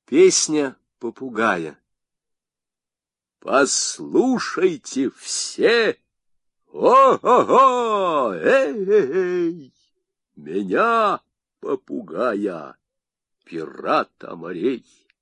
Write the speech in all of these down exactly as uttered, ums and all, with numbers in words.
Песня попугая. Послушайте все, о-го-го, эй-эй-эй, меня, попугая, пирата морей.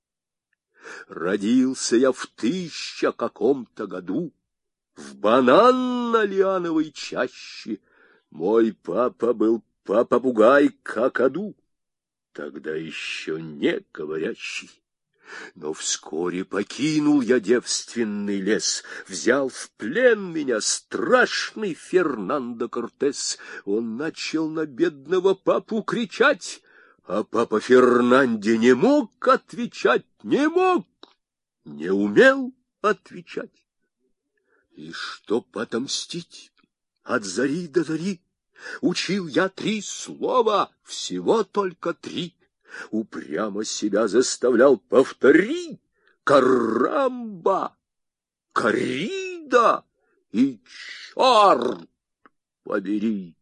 Родился я в тысяча каком-то году в бананно-лиановой чаще. Мой папа был попугай какаду, тогда еще не говорящий. Но вскоре покинул я девственный лес, взял в плен меня страшный Фернандо Кортес. Он начал на бедного папу кричать, а папа Фернанде не мог отвечать, не мог, не умел отвечать. И чтоб отомстить от зари до зари, учил я три слова, всего только три. Упрямо себя заставлял повторить: карамба, корида и черт побери.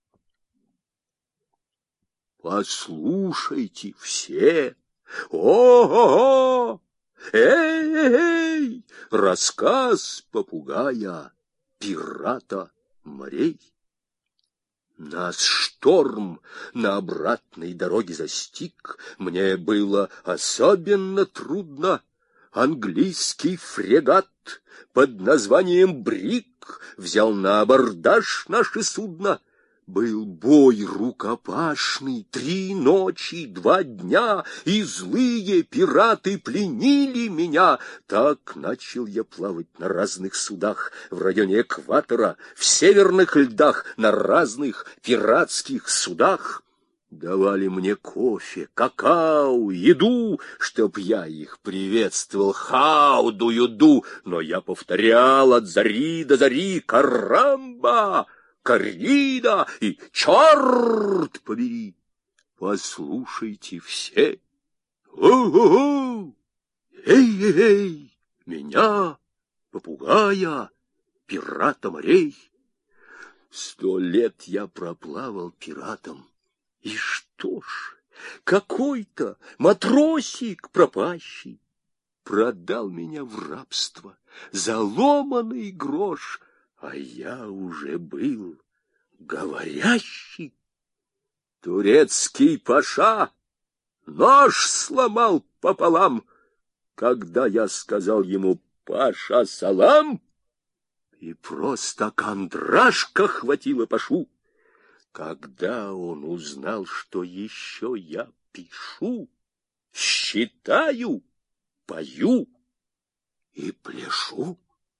Послушайте все, о-го-го, эй-эй-эй, рассказ попугая, пирата морей. Нас шторм на обратной дороге застиг, мне было особенно трудно. Английский фрегат под названием Брик взял на абордаж наше судно. Был бой рукопашный, три ночи, два дня, и злые пираты пленили меня. Так начал я плавать на разных судах в районе экватора, в северных льдах, на разных пиратских судах. Давали мне кофе, какао, еду, чтоб я их приветствовал. How do you do? Но я повторял от зари до зари: карамба, корида и черт побери. Послушайте все, у-у-у, эй-эй-эй, меня, попугая, пирата морей. Сто лет я проплавал пиратом, и что ж, какой-то матросик пропащий продал меня в рабство за ломаный грош, а я уже был говорящий. Турецкий паша нож сломал пополам, когда я сказал ему: паша, салам, и просто кондрашка хватило пашу. Когда он узнал, что еще я пишу, считаю, пою и пляшу,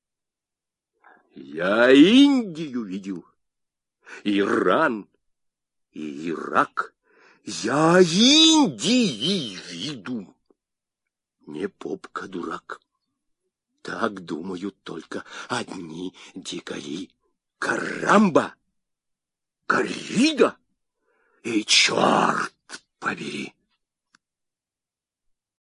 я Индию видел, Иран и Ирак. Я Индии виду, не попка-дурак. Так думают только одни дикари. Карамба, корида и черт побери.